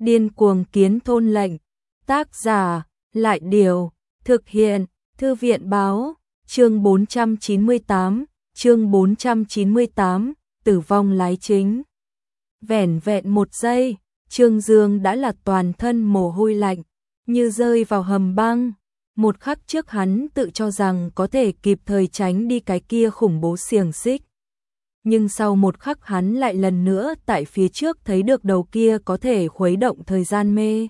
Điên cuồng kiến thôn lệnh. Tác giả, Lại Điều. Thực hiện, Thư viện báo. Chương 498, tử vong lái chính. Vẻn vẹn 1 giây, Trương Dương đã là toàn thân mồ hôi lạnh, như rơi vào hầm băng. Một khắc trước hắn tự cho rằng có thể kịp thời tránh đi cái kia khủng bố xiềng xích. Nhưng sau một khắc hắn lại lần nữa tại phía trước thấy được đầu kia có thể khuấy động thời gian mê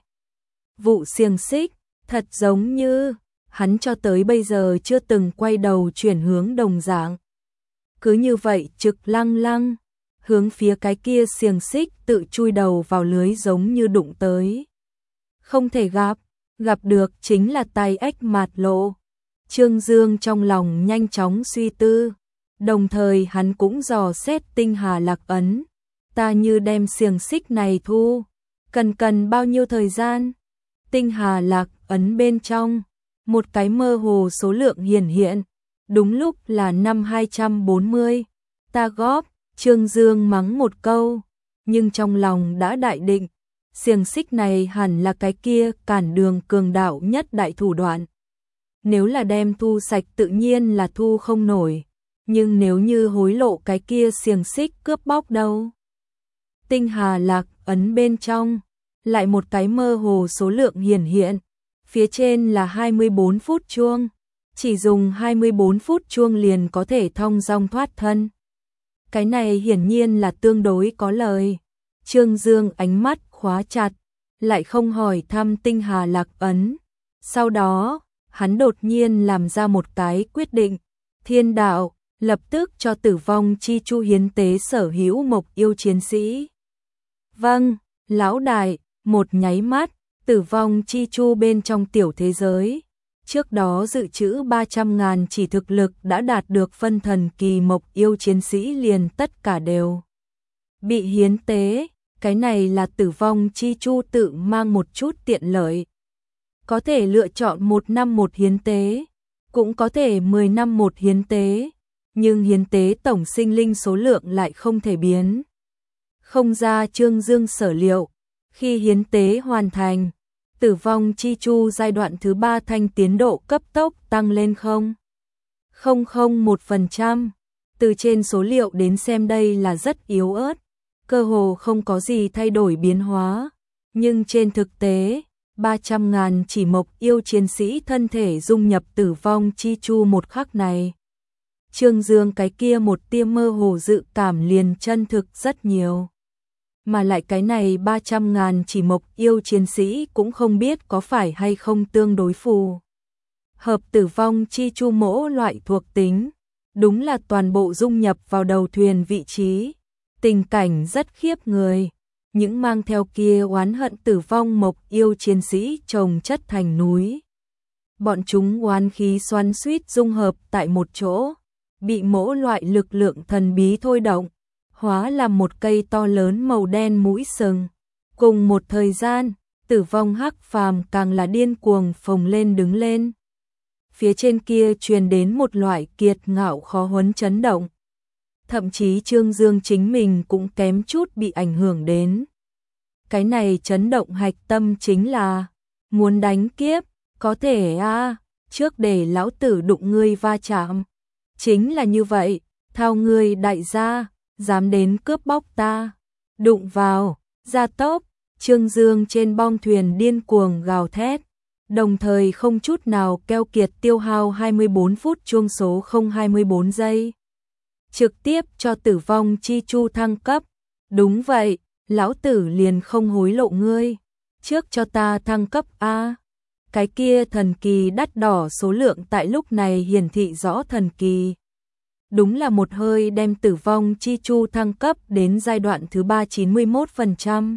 vụ xiềng xích, thật giống như hắn cho tới bây giờ chưa từng quay đầu chuyển hướng đồng dạng. Cứ như vậy trực lăng lăng, hướng phía cái kia xiềng xích tự chui đầu vào lưới giống như đụng tới. Không thể gặp được chính là tay ếch mạt lộ. Trương Dương trong lòng nhanh chóng suy tư, đồng thời hắn cũng dò xét tinh hà lạc ấn. Ta như đem xiềng xích này thu, cần bao nhiêu thời gian? Tinh hà lạc ấn bên trong, một cái mơ hồ số lượng hiển hiện, đúng lúc là năm 240. Ta góp, Trương Dương mắng một câu, nhưng trong lòng đã đại định, xiềng xích này hẳn là cái kia cản đường cường đạo nhất đại thủ đoạn. Nếu là đem thu sạch tự nhiên là thu không nổi, nhưng nếu như hối lộ cái kia xiềng xích cướp bóc đâu? Tinh hà lạc ấn bên trong, lại một cái mơ hồ số lượng hiển hiện, phía trên là 24 phút chuông, chỉ dùng 24 phút chuông liền có thể thong dong thoát thân. Cái này hiển nhiên là tương đối có lời. Trương Dương ánh mắt khóa chặt, lại không hỏi thăm tinh hà lạc ấn. Sau đó, hắn đột nhiên làm ra một cái quyết định. Thiên đạo, lập tức cho tử vong chi chu hiến tế sở hữu mộc yêu chiến sĩ. Vâng, lão đại, một nháy mắt, tử vong chi chu bên trong tiểu thế giới. Trước đó dự trữ 300.000 chỉ thực lực đã đạt được phân thần kỳ mộc yêu chiến sĩ liền tất cả đều bị hiến tế. Cái này là tử vong chi chu tự mang một chút tiện lợi. Có thể lựa chọn 1 năm 1 hiến tế, cũng có thể 10 năm 1 hiến tế, nhưng hiến tế tổng sinh linh số lượng lại không thể biến. Không ra Trương Dương sở liệu, khi hiến tế hoàn thành, tử vong chi chu giai đoạn thứ 3 thanh tiến độ cấp tốc tăng lên 0,001%. Từ trên số liệu đến xem đây là rất yếu ớt, cơ hồ không có gì thay đổi biến hóa. Nhưng trên thực tế, 300.000 chỉ mộc yêu chiến sĩ thân thể dung nhập tử vong chi chu một khắc này. Trương Dương cái kia một tia mơ hồ dự cảm liền chân thực rất nhiều. Mà lại cái này 300.000 chỉ mộc yêu chiến sĩ cũng không biết có phải hay không tương đối phù hợp tử vong chi chu mỗ loại thuộc tính. Đúng là toàn bộ dung nhập vào đầu thuyền vị trí. Tình cảnh rất khiếp người. Những mang theo kia oán hận tử vong mộc yêu chiến sĩ chồng chất thành núi. Bọn chúng oán khí xoắn xuýt dung hợp tại một chỗ, bị mỗ loại lực lượng thần bí thôi động, hóa làm một cây to lớn màu đen mũi sừng. Cùng một thời gian, tử vong hắc phàm càng là điên cuồng phồng lên đứng lên. Phía trên kia truyền đến một loại kiệt ngạo khó huấn chấn động. Thậm chí Trương Dương chính mình cũng kém chút bị ảnh hưởng đến. Cái này chấn động hạch tâm chính là muốn đánh kiếp, có thể trước để lão tử đụng ngươi va chạm. Chính là như vậy, thao ngươi đại gia, dám đến cướp bóc ta. Đụng vào, gia tốc, Trương Dương trên bong thuyền điên cuồng gào thét, đồng thời không chút nào keo kiệt tiêu hao 24 phút chuông số 024 giây. Trực tiếp cho tử vong chi chu thăng cấp. Đúng vậy, lão tử liền không hối lộ ngươi. Trước cho ta thăng cấp A. Cái kia thần kỳ đắt đỏ số lượng tại lúc này hiển thị rõ thần kỳ. Đúng là một hơi đem tử vong chi chu thăng cấp đến giai đoạn thứ 3 91%.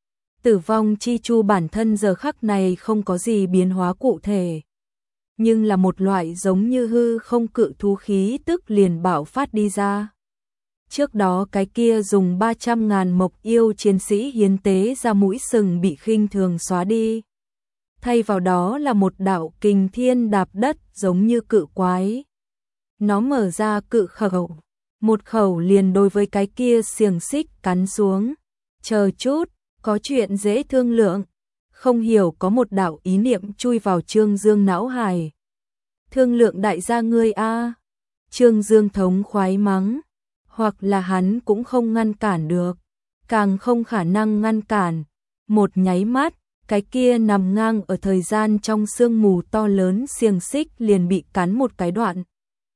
Tử vong chi chu bản thân giờ khắc này không có gì biến hóa cụ thể, nhưng là một loại giống như hư không cự thú khí tức liền bạo phát đi ra. Trước đó cái kia dùng 300.000 mộc yêu chiến sĩ hiến tế ra mũi sừng bị khinh thường xóa đi. Thay vào đó là một đạo kình thiên đạp đất giống như cự quái. Nó mở ra cự khẩu, một khẩu liền đối với cái kia xiềng xích cắn xuống. Chờ chút, Có chuyện dễ thương lượng. Không hiểu có một đạo ý niệm chui vào Trương Dương não hài. Thương lượng đại gia ngươi a. Trương Dương thống khoái mắng. Hoặc là hắn cũng không ngăn cản được. Càng không khả năng ngăn cản. Một nháy mắt, cái kia nằm ngang ở thời gian trong sương mù to lớn xiềng xích liền bị cắn một cái đoạn.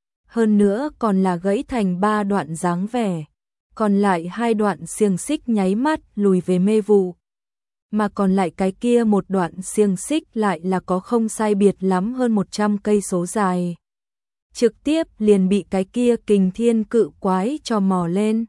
Hơn nữa còn là gãy thành 3 đoạn dáng vẻ. Còn lại 2 đoạn xiềng xích nháy mắt lùi về mê vụ. Mà còn lại cái kia một đoạn xiềng xích lại là có không sai biệt lắm hơn 100 cây số dài. Trực tiếp liền bị cái kia kình thiên cự quái cho mò lên.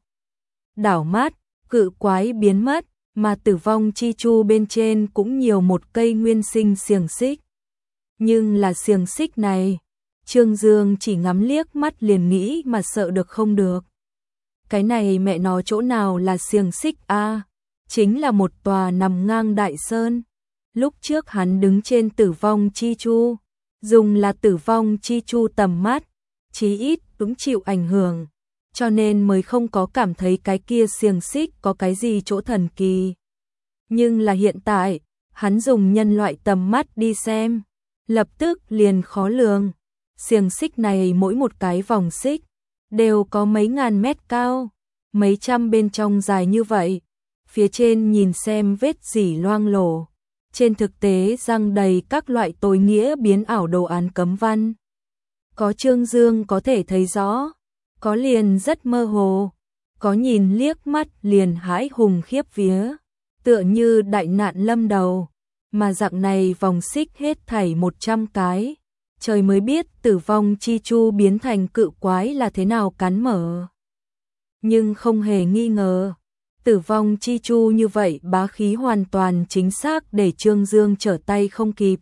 Đảo mắt, cự quái biến mất, mà tử vong chi chu bên trên cũng nhiều một cây nguyên sinh xiềng xích. Nhưng là xiềng xích này, Trương Dương chỉ ngắm liếc mắt liền nghĩ mà sợ được không được. Cái này mẹ nó chỗ nào là xiềng xích a? Chính là một tòa nằm ngang đại sơn. Lúc trước hắn đứng trên tử vong chi chu, dùng là tử vong chi chu tầm mắt, chí ít cũng chịu ảnh hưởng, cho nên mới không có cảm thấy cái kia xiềng xích có cái gì chỗ thần kỳ. Nhưng là hiện tại, hắn dùng nhân loại tầm mắt đi xem, lập tức liền khó lường. Xiềng xích này mỗi một cái vòng xích đều có mấy ngàn mét cao, mấy trăm bên trong dài như vậy. Phía trên nhìn xem vết rỉ loang lổ, trên thực tế răng đầy các loại tối nghĩa biến ảo đồ án cấm văn. Có Trương Dương có thể thấy rõ, có liền rất mơ hồ, có nhìn liếc mắt liền hãi hùng khiếp vía, tựa như đại nạn lâm đầu, mà dạng này vòng xích hết thảy 100 cái, trời mới biết tử vong chi chu biến thành cự quái là thế nào cắn mở. Nhưng không hề nghi ngờ, tử vong chi chu như vậy bá khí hoàn toàn chính xác để Trương Dương trở tay không kịp.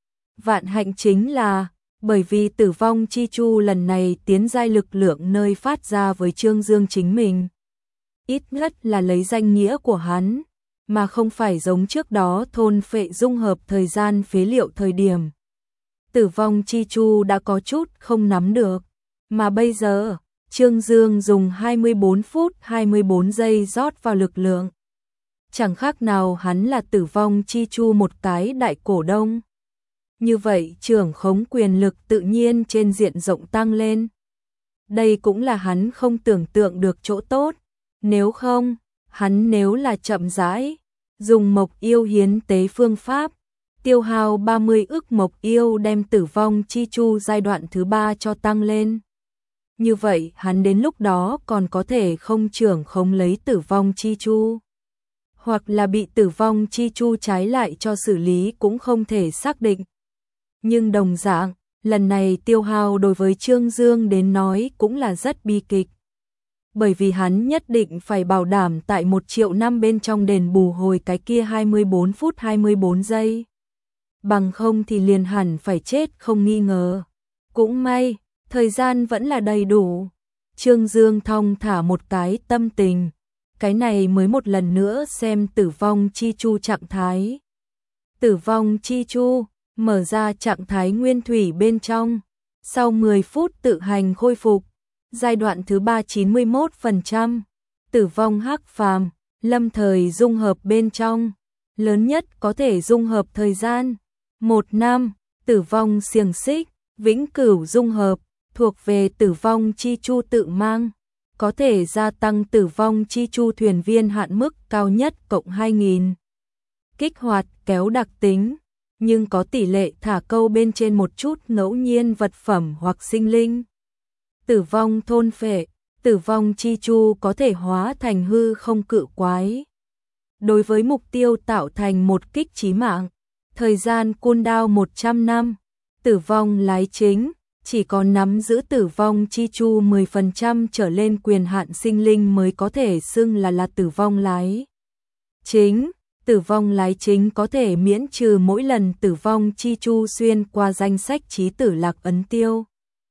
Vạn hạnh chính là, bởi vì tử vong chi chu lần này tiến giai lực lượng nơi phát ra với Trương Dương chính mình. Ít nhất là lấy danh nghĩa của hắn, mà không phải giống trước đó thôn phệ dung hợp thời gian phế liệu thời điểm. Tử vong chi chu đã có chút không nắm được, mà bây giờ, Trương Dương dùng 24 phút 24 giây rót vào lực lượng. Chẳng khác nào hắn là tử vong chi chu một cái đại cổ đông. Như vậy trưởng khống quyền lực tự nhiên trên diện rộng tăng lên. Đây cũng là hắn không tưởng tượng được chỗ tốt. Nếu không, hắn nếu là chậm rãi, dùng mộc yêu hiến tế phương pháp, tiêu hao 30 ức mộc yêu đem tử vong chi chu giai đoạn thứ 3 cho tăng lên. Như vậy hắn đến lúc đó còn có thể không trưởng khống lấy tử vong chi chu. Hoặc là bị tử vong chi chu trái lại cho xử lý cũng không thể xác định. Nhưng đồng dạng, lần này tiêu hao đối với Trương Dương đến nói cũng là rất bi kịch. Bởi vì hắn nhất định phải bảo đảm tại 1 triệu năm bên trong đền bù hồi cái kia 24 phút 24 giây. Bằng không thì liền hẳn phải chết không nghi ngờ. Cũng may, thời gian vẫn là đầy đủ. Trương Dương thong thả một cái tâm tình. Cái này mới một lần nữa xem tử vong chi chu trạng thái. Tử vong chi chu, mở ra trạng thái nguyên thủy bên trong. Sau 10 phút tự hành khôi phục. Giai đoạn thứ 3 91%. Tử vong hắc phàm, lâm thời dung hợp bên trong. Lớn nhất có thể dung hợp thời gian. 1 năm, tử vong xiềng xích, vĩnh cửu dung hợp, thuộc về tử vong chi chu tự mang. Có thể gia tăng tử vong chi chu thuyền viên hạn mức cao nhất cộng 2000. Kích hoạt kéo đặc tính, nhưng có tỷ lệ thả câu bên trên một chút ngẫu nhiên vật phẩm hoặc sinh linh. Tử vong thôn phệ, tử vong chi chu có thể hóa thành hư không cự quái. Đối với mục tiêu tạo thành một kích chí mạng, thời gian cooldown 100 năm, tử vong lái chính, chỉ có nắm giữ tử vong chi chu 10% trở lên quyền hạn sinh linh mới có thể xưng là tử vong lái chính. Tử vong lái chính có thể miễn trừ mỗi lần tử vong chi chu xuyên qua danh sách chí tử lạc ấn tiêu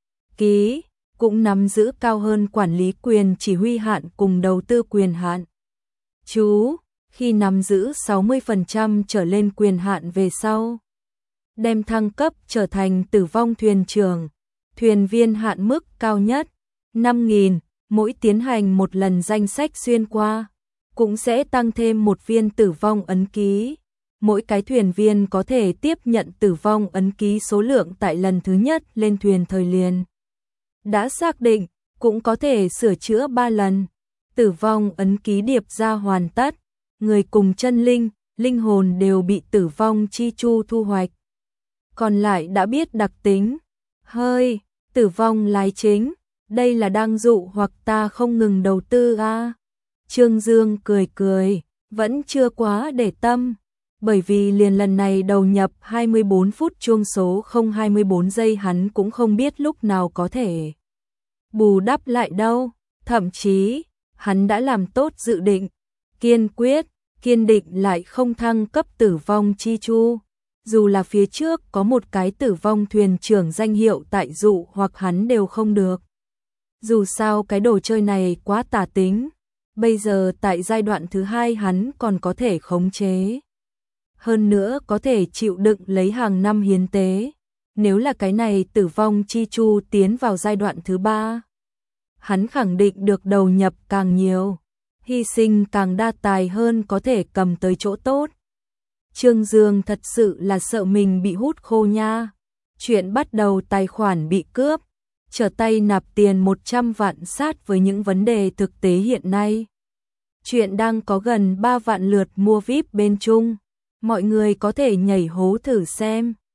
ký, cũng nắm giữ cao hơn quản lý quyền chỉ huy hạn cùng đầu tư quyền hạn. Chú, khi nắm giữ 60% trở lên quyền hạn về sau, đem thăng cấp trở thành tử vong thuyền trưởng, thuyền viên hạn mức cao nhất 5.000, mỗi tiến hành một lần danh sách xuyên qua, cũng sẽ tăng thêm một viên tử vong ấn ký. Mỗi cái thuyền viên có thể tiếp nhận tử vong ấn ký số lượng tại lần thứ nhất lên thuyền thời liền đã xác định, cũng có thể sửa chữa 3 lần. Tử vong ấn ký điệp ra hoàn tất, người cùng chân linh, linh hồn đều bị tử vong chi chu thu hoạch. Còn lại đã biết đặc tính. Hơi, tử vong lái chính, đây là đang dụ hoặc ta không ngừng đầu tư à? Trương Dương cười cười, vẫn chưa quá để tâm, bởi vì liền lần này đầu nhập 24 phút chuông số 024 giây hắn cũng không biết lúc nào có thể bù đắp lại đâu, thậm chí hắn đã làm tốt dự định, kiên quyết, kiên định lại không thăng cấp tử vong chi chu. Dù là phía trước có một cái tử vong thuyền trưởng danh hiệu tại dụ hoặc hắn đều không được. Dù sao cái đồ chơi này quá tà tính, bây giờ tại giai đoạn thứ 2 hắn còn có thể khống chế. Hơn nữa có thể chịu đựng lấy hàng năm hiến tế. Nếu là cái này tử vong chi chu tiến vào giai đoạn thứ 3, hắn khẳng định được đầu nhập càng nhiều, hy sinh càng đa tài hơn có thể cầm tới chỗ tốt. Trương Dương thật sự là sợ mình bị hút khô nha. Chuyện bắt đầu tài khoản bị cướp, trở tay nạp tiền 100 vạn sát với những vấn đề thực tế hiện nay. Chuyện đang có gần 3 vạn lượt mua VIP bên Trung. Mọi người có thể nhảy hố thử xem.